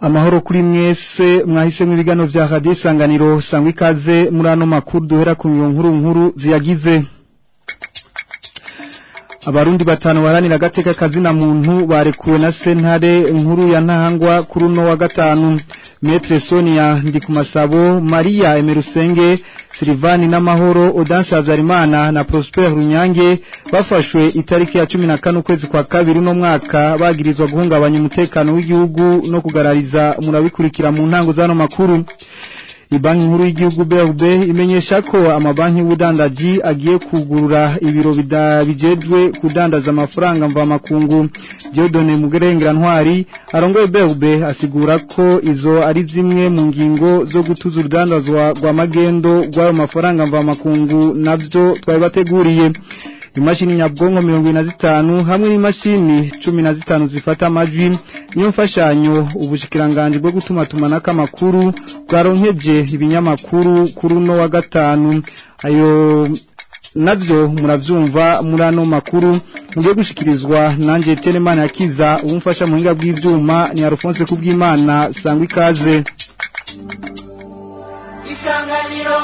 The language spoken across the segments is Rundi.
Amahoro kuri mwese mwahise mu bigano vya Radio Isanganiro sangwa ikaze muri ano makuru duhera ku nkuru ziyagize. Abarundi batanu baranira gateka kazina muntu barekuwe na sentare nkuru ya Ntahangwa kuri no wa gatanu. Maître Sonia Ndikumasabo, Maria Emerusenge, Silvani n'amahoro, Odanse Habyarimana na Prosper Runyange bafashwe itariki ya 14 kwezi kwa kabiri no mwaka bagirizwa guhungabanya umutekano w'igihugu no kugarariza murabikurikira mu ntango zano makuru. Ibanki nkuru y'igihugu BRB imenyesha ko amabanki y'ubudandaji agiye kugurura ibiro bijejwe kudandaza amafaranga mva makungu. Dieudonne Mugerengera-Ntwari arongoye BRB asigura ko izo ari zimwe mu ngingo zo gutuza urudandazwa rwa magendo rw'ayo mafaranga mva makungu navyo twari bateguriye. Imashini nyabwonko 25 hamwe n'imashini 15 zifata amajwi niyo mfashanyo ubushikiranganje bwo gutuma tumanaka makuru bwaronkeje ibinyamakuru kuri no wa gatanu. Ayo navyo muravyumva muri ano makuru mugiye gushikirizwa nanje Tenemana yakiza umfasha mu hinga bw'ivyuma ni Alphonse Kubwimana sangwa ikaze. Isanganiro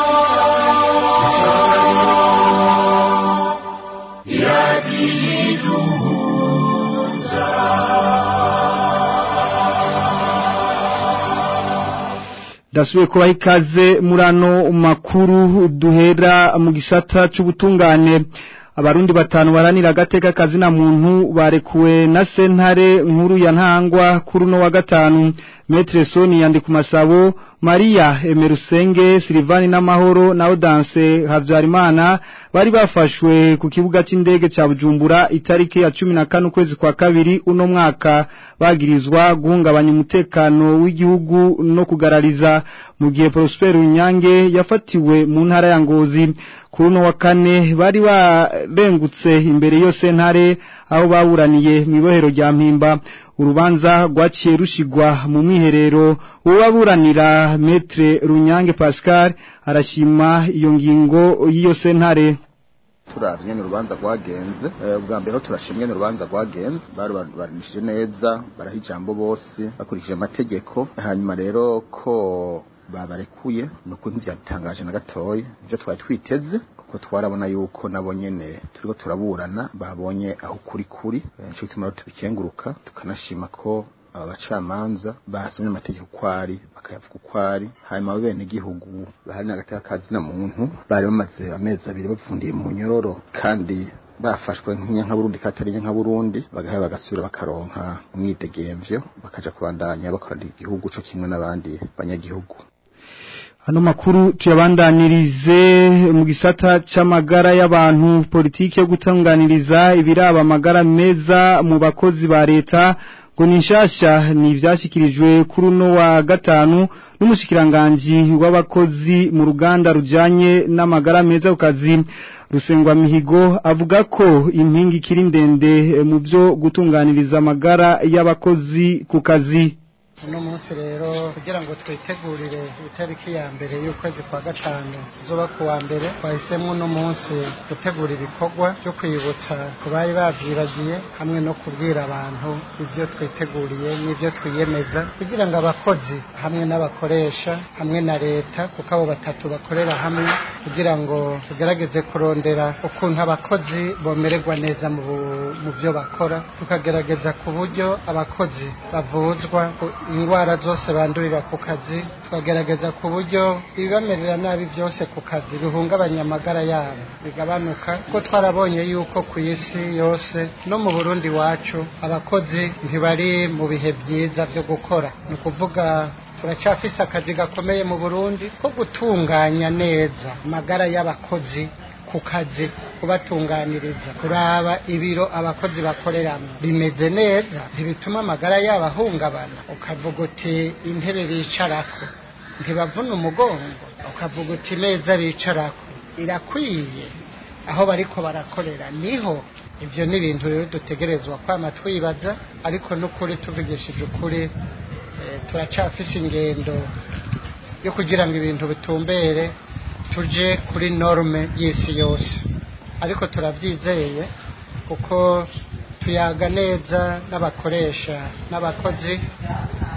Dasuye kuba ikaze murano makuru duhera mu gisata c'ubutungane. Abarundi batanu baranira gateka kazina muntu barekuwe na sentare nkuru ya Ntahangwa kuri no wa gatanu. Maître Sonia Ndikumasabo, Maria Emerusenge, Silvani n'amahoro na Odanse Habyarimana bari bafashwe ku kibuga c'indege ca Bujumbura itariki ya 14 kwezi kwa kabiri uno mwaka bagirizwa guhungabanya umutekano w'igihugu no kugarariza, mu gihe Prosper Runyange yafatiwe mu ntara ya Ngozi. Kuri no wa kane bari barengutse imbere yo sentare aho baburaniye mu ibohero rya Mpimba. Urubanza rwaciye rushigwa mu mwiherero uwaburanira Maître Runyange Pascal arashima iyo ngingo y'iyo sentare. Turavye n'urubanza rwagenze ubwa mbere turashimwe n'urubanza rwagenze barinishije neza barahijambo bose bakurikije amategeko. Hanyuma rero ko babarekuye nuko ntivyatangaje na gatoyi ivyo twari twiteze kuko twarabona yuko nabo nyene turiko turaburana babonye aho kuri cyo tumara tubikenguruka tukanashima ko abacamanza basomye amategeko kwari bakayavuga kwari. Hanyuma bene gihugu bahari n'agateka kazina muntu bari bamaze amezi abiri bapfundiye mu nyororo kandi bafashwe nk'inyanka Burundi katari nyanka Burundi bagaha bagasubira bakaronka umwidegemvyo bakaja kubandanya bakorana igihugu cyo kimwe n'abandi banyagihugu. Hano makuru tuyabandanirize mu gisata c'amagara y'abantu. Politiki yo gutunganiriza ibiraba amagara meza mu bakozi ba leta ngo ninshasha ni vyashikirijwe kuri no wa gatanu n'umushikiranganje w'abakozi mu ruganda rujanye n'amagara meza ku kazi. Rusengwa Mihigo avuga ko impingi kiri ndende mu byo gutunganiriza amagara y'abakozi ku kazi. Uno munsi rero kugira ngo twitegurire itariki ya mbere y'ukwezi kwa gatanu zoba kuwa mbere twahisemo uno munsi gutegura ibikorwa byo kwibutsa ku bari bavyibagiye hamwe no kubwira abantu ibyo twiteguriye n'ibyo twiyemeza kugira ngo abakozi hamwe n'abakoresha hamwe na leta kuko abo batatu bakorera hamwe kugira ngo tugerageze kurondera ukuntu abakozi bomererwa neza mu byo bakora tukagerageza ku buryo abakozi bavuzwa ingwara zose bandurira ku kazi twagerageza ku buryo ibibamerera nabi byose ku kazi bihungabanya amagara yabo bigabanuka ko twarabonye yuko ku isi yose no mu Burundi wacu abakozi ntibari mu bihe byiza byo gukora ni kuvuga turacafise akazi gakomeye mu Burundi ko gutunganya neza amagara y'abakozi ku kazi kubatunganiriza kuraba ibiro abakozi bakoreramo bimeze neza ntibituma amagara yabo ahungabana ukavuga uti intebe bicarako ntibavuna umugongo ukavuga uti meza bicarako irakwiye aho bariko barakorera niho. Ivyo ni ibintu rero dutegerezwa kwama twibaza ariko n'ukuri tuvugishije ukuri turacafise ingendo yo kugira ngo ibintu bitumbere tuje kuri norme y'isi yose ariko turavyizeye kuko tuyaga neza n'abakoresha n'abakozi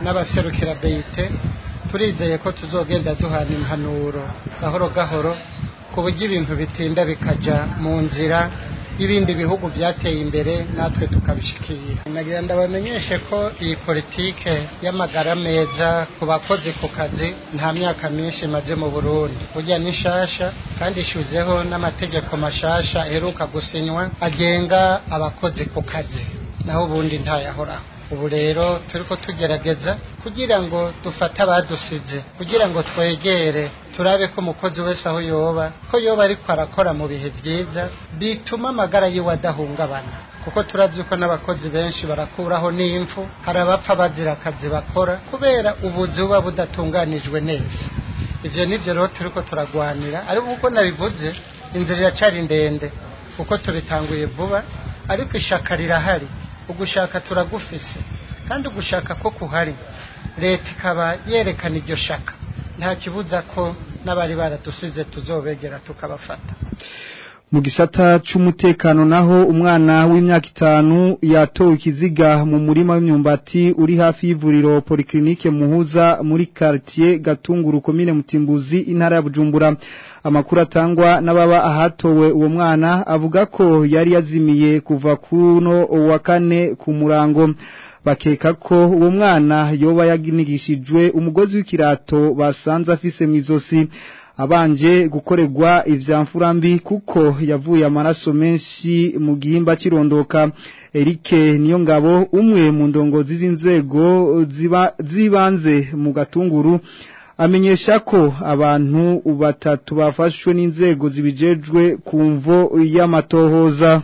n'abaserukira BIT turizeye ko tuzogenda duhana impanuro gahoro gahoro ku buryo ibintu bitinda bikaja mu nzira y'ibindi bihugu byateye imbere natwe tukabishikira. Nagira ndabamenyeshe ko iyi politike y'amagara meza ku bakozi ku kazi nta myaka myinshi maze mu Burundi, burya nishasha kandi ishuzeho n'amategeko mashasha aheruka gusinywa agenga abakozi ku kazi, naho ubundi ntayahoraho. Ubu rero turiko tugerageza kugira ngo dufate abadusize, kugira ngo twegere turabe ko umukozi wese aho yoba ariko arakora mu bihe byiza bituma amagara yiwe adahungabana, kuko turazi ko n'abakozi benshi barakuraho n'imfu, hari abapfa bazira akazi bakora kubera ubuzi buba budatunganijwe neza. Ivyo nivyo rero turiko turagwanira, ariko uko nabivuze inzira iracari ndende kuko tubitanguye vuba, ariko ishaka rirahari. Ugushaka turagufise kandi ugushaka ko kuhari, leta ikaba yerekana iryo shaka, nta kibuza ko n'abari baradusize tuzobegera tukabafata. Mu gisata c'umutekano naho umwana w'imyaka 5 yatowe ikiziga mu murima w'imyumbati uri hafi y'ivuriro Polyclinique Muhuza muri quartier Gatunguru komine Mutimbuzi intara ya Bujumbura. Amakuru atangwa n'ababa ahatowe uwo mwana avuga ko yari yazimiye kuva kuno wa kane ku murango. Bakeka ko uwo mwana yoba yaginigishijwe umugozi w'ikirato basanze afise mwizosi, abanje gukorerwa ivyamfurambi kuko yavuye amaraso menshi mu gihimba kirondoka. Eric Niyongabo, umwe mu ndongozi z'inzego zibanze mu Gatunguru, amenyesha ko abantu 3 bafashwe n'inzego zibijejwe ku mvo y'amatohoza.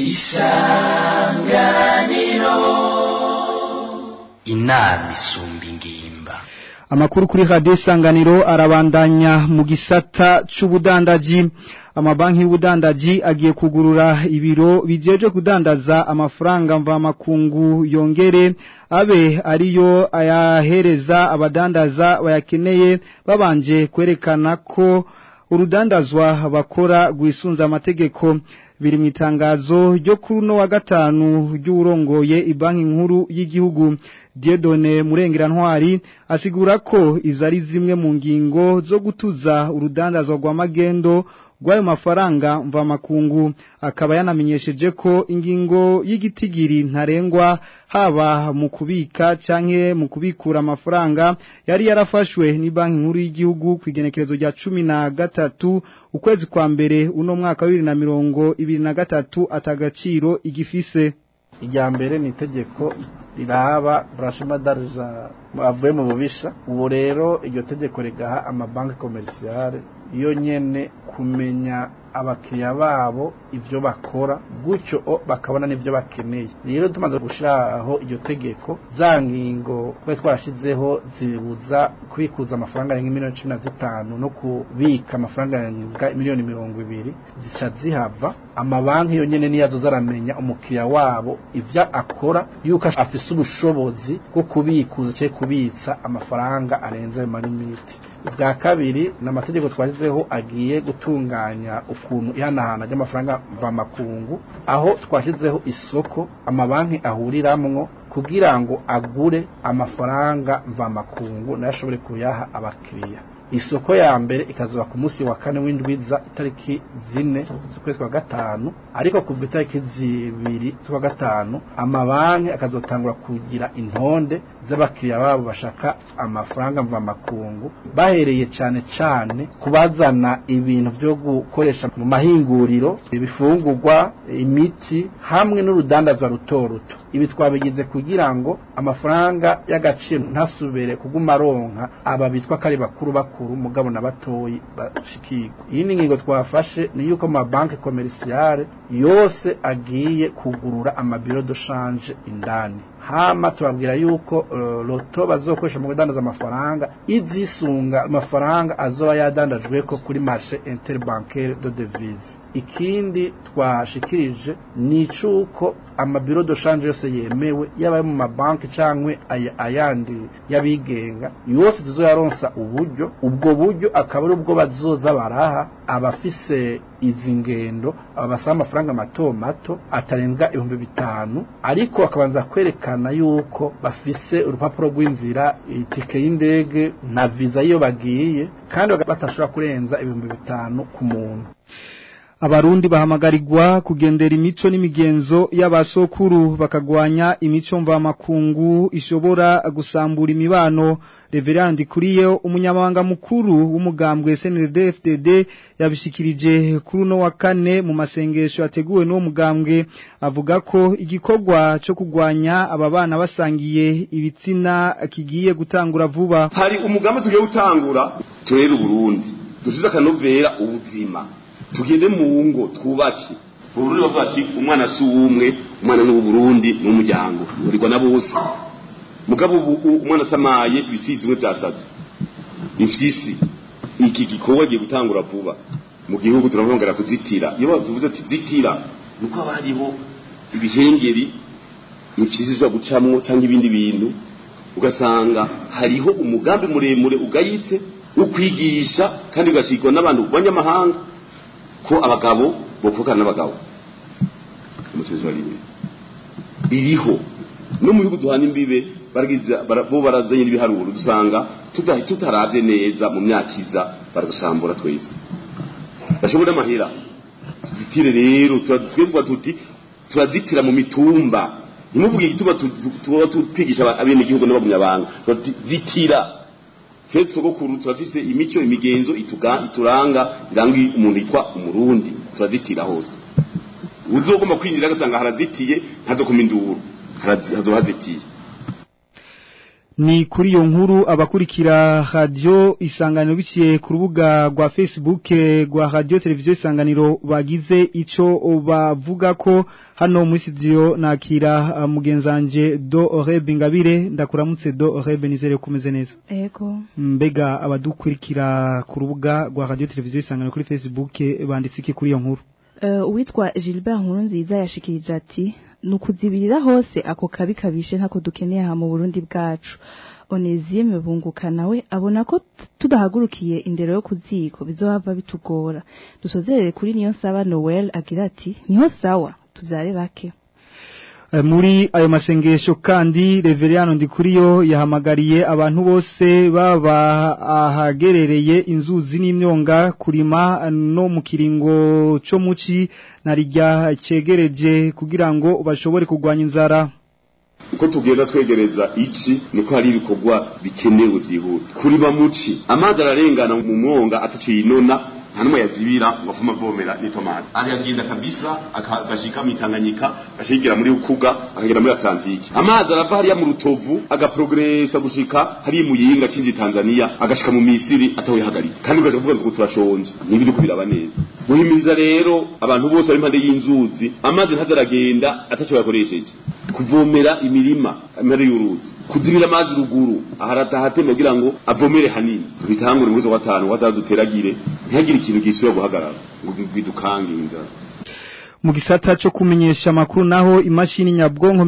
Isanganiro inama isumba ingimba. Amakuru kuri Radio Isanganiro arabandanya mu gisata c'ubudandaji. Amabanki y'ubudandaji agiye kugurura ibiro bijeje kudandaza amafaranga mva makungu yongere abe ariyo ayahereza abadandaza bayakeneye, babanje kwerekana ko urudandazwa bakora gwisunza amategeko. Biri mu itangazo ryo kuri no wa gatanu ry'urongoye ibanki nkuru y'igihugu. Dieudonné Murengera-Ntwari asigura ko izari zimwe mu ngingo zo gutuza urudandazwa rwa magendo rw'ayo mafaranga mva makungu. Akaba yanamenyesheje ko ingingo y'igitigiri ntarengwa haba mu kubika canke mu kubikura amafaranga yari yarafashwe ni banki nkuru y'igihugu kwigenekerezo rya 13 ukwezi kwa mbere uno mwaka wa 2023 atagaciro igifise. Ijya mbere ni itegeko riraba branchement d'argent avuye mu bubisha. Ubu rero iryo tegeko rigaha amabanki commerciale iyo nyene kumenya abakiriya babo ivyo bakora, gutyo bakabona n'ivyo bakeneye. Rero tumaze gushiraho iryo tegeko, za ngingo twe twarashizeho zibuza kubikuza amafaranga ya 15 no kubika amafaranga ya 20 zica zihava. Amabanki yo nyene niyazo zaramenya umukiriya wabo ivyo akora, yuko afise ubushobozi bwo kubikuza cyo kubitsa amafaranga arenze mu limiti. Bwa kabiri n'amategeko twashizeho agiye gutunganya ukuntu ihanahana ry'amafaranga mva makungu, aho twashizeho isoko amabanki ahuriramwo kugira ngo agure amafaranga mva makungu nashobore kuyaha abakiriya. Isoko ya mbere ikazoba ku munsi wa 4 w'indwiza itariki 4 z'ukwezi kwa gatanu, ariko kuva itariki 2 z'ukwa gatanu amabanki akazotangura kugira intonde z'abakiriya babo bashaka amafaranga mva makungu, bahereye cyane kubazana ibintu byo gukoresha mu mahinguriro, ibifungurwa, imiti hamwe n'urudandazwa ruto ruto. Ibi twabigize kugira ngo amafaranga y'agaciro ntasubere kuguma ronka aba bitwa kari bakuru mugabo nabatoyi bashikirwa. Iyi ni ngingo twafashe ni yuko amabanki commerciale yose agiye kugurura amabiro de change indani. Hama tubabwira yuko loto bazokoresha mu kudandaza amafaranga izisunga amafaranga azoba yadandajwe ko kuri marché interbancaire de devise. Ikindi twashikirije ni cuko amabiro de change yose yemewe yaba mu mabanki cankwe ayandi yabigenga yose tuzoyaronsa uburyo, ubwo buryo akaba ari ubwo bazoza baraha abafise izi ngendo abasaba amafaranga mato atarenga 5,000 ariko bakabanza kwerekana yuko bafise urupapuro rw'inzira itike y'indege na visa iyo bagiye kandi batashobora kurenza 5,000 ku muntu. Abarundi bahamagarirwa kugendera imico n'imigenzo y'abasokuru bakagwanya imico mvamakungu ishobora gusambura imibano. Reverend Kuriyo umunyamabanga mukuru w'umugambwe SNDD-FDD yabishikirije kuri no wa kane mu masengesho ateguwe no mugambwe avuga ko igikorwa cyo kugwanya aba bana basangiye ibitsina kigiye gutangura vuba. Hari umugambi tugiye gutangura turera Burundi dusize akanovera ubuzima tugende mu ngo twubake Burundi bavuga ati umwana si umwe umwana n'u Burundi n'umuryango urigwa na bose mugabo umwana samaye bisizwe byasaze ifisi iki gikorwa giye gutangura vuba mu gihugu turavongera kuzitira iyo tuvuze ati zitira nuko abariho ibihengeri nipfisizwa gucamwo cyangwa ibindi bintu ugasanga hariho umugambi muremure ugayitse ukwigisha kandi ugashikwa n'abantu banyamahanga ko abagabo bopfukana n'abagabo umusezwa rimwe biriho no mu bihugu duhana imbibe bo barazanye ibiharuro dusanga tutaravye neza mu myaka baradusambura twese bashobora amahera zitire rero twebwe tuti turazitira mu mitumba ntimuvuge igituma twigisha abene igihugu n'abagunyabanga zitira Fete sogokuru turafise imico imigenzo ituranga irangi umuntu yitwa umurundi turazitira hose uzogoma kwinjira gasanga harazitiye ntazokoma induru hazitiye. Ni kuri iyo nkuru abakurikira radio isanganiro biciye ku rubuga rwa Facebook rwa radio televiziyo isanganiro bagize ico bavuga ko hano muri studio nakira mugenzanje Do Orebe Ngabire ndakuramutse Do Orebe nizere kumeze neza. Ego. Mbega abadukurikira ku rubuga rwa radio televiziyo isanganiro kuri Facebook banditse iki kuri iyo nkuru? Uwitwa Gilbert Nkurunziza yashikirije ati nukuzibirira hose ako kabi kabishe ntako dukeneye ha mu Burundi bwacu. Onezime bunguka nawe abona ko tudahagurukiye indero yo kuziko bizohava bitugora. Dusozerere kuri niyo saba Noel agira ati niho sawa tubyare bake. Muri ayo masengesho kandi Reverend Ndikuriyo yahamagariye abantu bose baba ahagerereye inzuzi n'imyonga kurima no mu kiringo cyo muci narijya cegereje kugira ngo bashobore kugwanya inzara. Uko tugenda twegereza iki niko hari ibikorwa bikenewe byihuta kurima muci amazi ararengana mu mwonga ataciye inona hanuma yazibira ngafuma vomera ni tomate ari agenda kabisa akagashika mitanganyika gashigira muri ukuga akagera muri Atlantique amazi arava hariya mu rutovu agaprogressa gushika hari muyinga cinji Tanzania agashika mu Misiri atawe hagarika kandi ugaje kuvuga ngo turashonje nibiri kubiraba neza muhimiriza rero abantu bose ari impande y'inzuzi amazi ntazaragenda atacyo yakoresheje kuvomera imirima impande y'uruzi kuzibira amazi ruguru aharata hatema kugira ngo avomere hanini bitangure mu 5 wataduteragire ntihagire ikintu gisubira guhagarara ngo bidukange inzara. Mu gisata cyo kumenyesha makuru naho imashini nyabwonko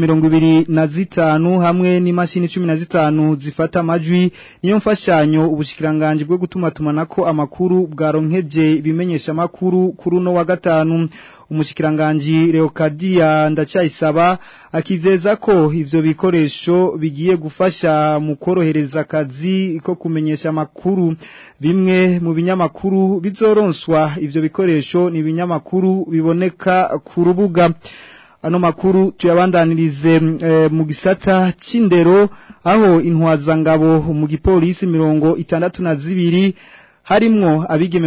25 hamwe n'imashini 15 zifata amajwi niyo mfashanyo ubushikiranganje bwo gutuma tumanako amakuru bwaronkeje bimenyesha makuru kuri no wa gatanu. Umushikiranganje Leocadia Ndacyayisaba akizeza ko ivyo bikoresho bigiye gufasha mu korohereza akazi ko kumenyesha makuru. Bimwe mu binyamakuru bizoronswa ivyo bikoresho ni binyamakuru biboneka ku rubuga. Ano makuru tuyabandanirize mu gisata c'indero aho intwazangabo mu gipolisi 62 harimwo abigeme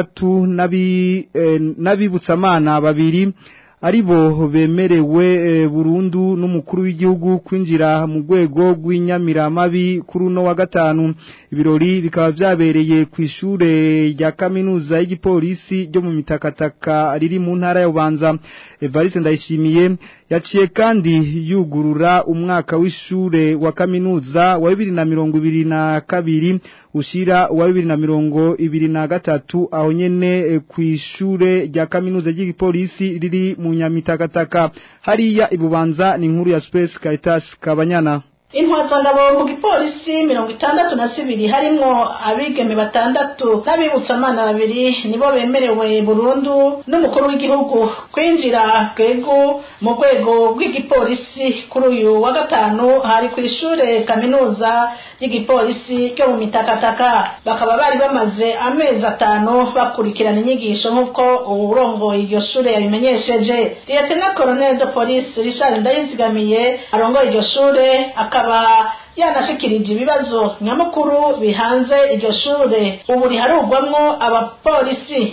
6 n'abibutsamana 2 aribo bemerewe burundu n'umukuru w'igihugu kwinjira mu rwego rw'inyamiramabi kuri no wa gatanu. Ibirori bikaba byabereye ku ishure rya kaminuza y'igipolisi ryo mu Mitakataka riri mu ntara ya Bubanza. Evariste Ndayishimiye yaciye kandi yugurura umwaka w'ishure wa kaminuza wa 2022 ushira wa 2023 aho nyene ku ishure rya kaminuza y'igipolisi riri mu Nyamitakataka hariya Ibubanza. Ni inkuru ya Space Caritas Kabanyana. intwazangabo mu gipolisi 62 harimwo abigeme 6 n'abibutsamana 2 nibo bemerewe burundu n'umukuru w'igihugu kwinjira kwego mu rwego rw'igipolisi kuri uyu wa gatanu hari ku ishure kaminuza y'igipolisi ryo mu Mitakataka bakaba bari bamaze amezi 5 bakurikirana inyigisho nk'uko urongoye iryo shure yabimenyesheje. Lieutenant Colonel de Police Richard Ndayizigamiye arongoye iryo shure akaba yanashikirije ibibazo nyamukuru bihanze iryo shure ubu riharugwamwo abapolisi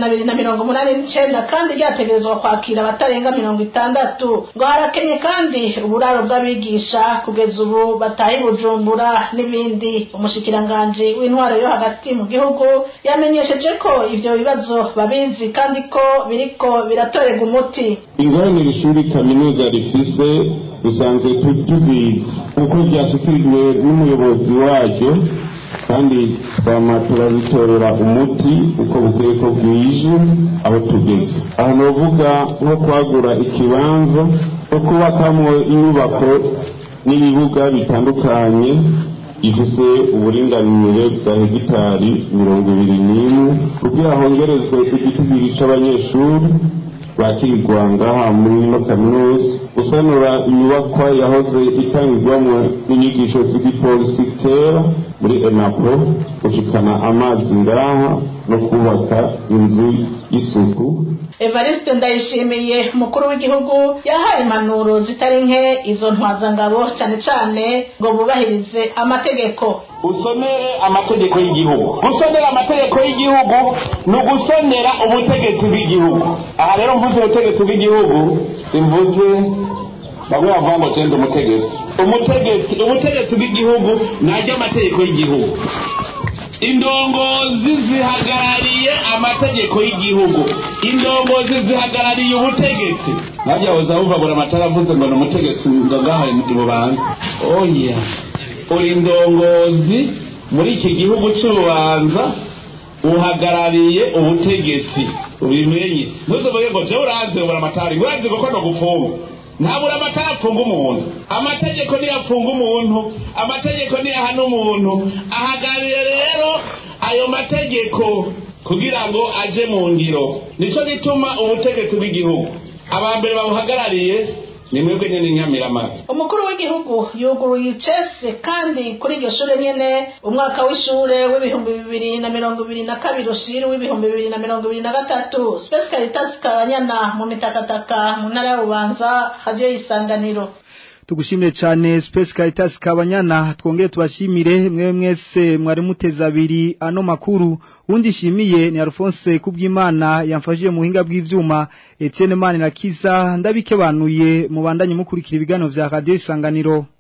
289 kandi ryategerezwa kwakira abatarenga 60 ngo harakenye kandi uburaro bw'abigisha kugeza ubu batahi Bujumbura n'ibindi. Umushikiranganje w'intwaro yo hagati mu gihugu yamenyesheje ko ivyo bibazo babizi kandi ko biriko biratorega umuti. Ingorane ishuri kaminuza rifise usanzwe tuzizi uko byashikirijwe n'umuyobozi waryo kandi turabitorera umuti uko bukeye ko bwije aho tugeze. Aha novuga nko kwagura ikibanza no kubakamwo inyubako n'ibibuga bitandukanye ifise uburinganire bwa hegitari 21 kugira hongerezwe igitigiri c'abanyeshuri bakirwa ngaha muri no kaminuza gusanura inyubakwa yahoze itangirwamo inyigisho z'igipolisi kera muri ENAPO gushikana amazi ngaha no kubaka inzu y'isuku. Evariste Ndayishimiye umukuru w'igihugu yahaye impanuro zitari nke izo ntwazangabo cyane cyane ngo bubahirize amategeko. Usomere amategeko y'igihugu. Gusonera amategeko y'igihugu no gusonera ubutegetsi bw'igihugu. Aha rero mvuze ubutegetsi bw'igihugu simvuze bamwe bavuga ngo cyende ubutegetsi bw'igihugu najya amategeko y'igihugu. Indongozi zihagarariye amategeko y'igihugu, indongozi zihagarariye ubutegetsi. Najya hoza uva bora matara mvuze ngo n'umutegetsi ngaha ibubanza. Oh yeah. Uri indongozi muri iki gihugu cy'urubanza uhagarariye ubutegetsi ubimenye. Muzoboye ngo je uranze bora matari uranze ko no gufunga. Ntabura amatara apfunga umuntu. Amategeko ni yapfunga umuntu, amategeko ni yahana umuntu. Ahagarariye rero ayo mategeko kugira ngo aje mu ngiro. Nico gituma ubutegetsi bw'igihugu abambere babuhagarariye ni mwebwe nyene Nyamirama. Umukuru w'igihugu yuguruye icese kandi kuri iryo shure nyene umwaka w'ishure w'ibihumbi 2022 ushiri w'ibihumbi 2023 Space Caritas Kabanyana mu Mitakataka mu ntara ya Bubanza haje Isanganiro. Tugushimire cyane Space Caritas Kabanyana twongeye tubashimire mwe mwese mwari muteza abiri ano makuru undi shimiye ni Alphonse Kubwimana yamfashije mu hinga bw'ivyuma Etienne Mane na Kiza ndabikebanuye mu bandanye mukurikira ibiganiro vya Radio Isanganiro.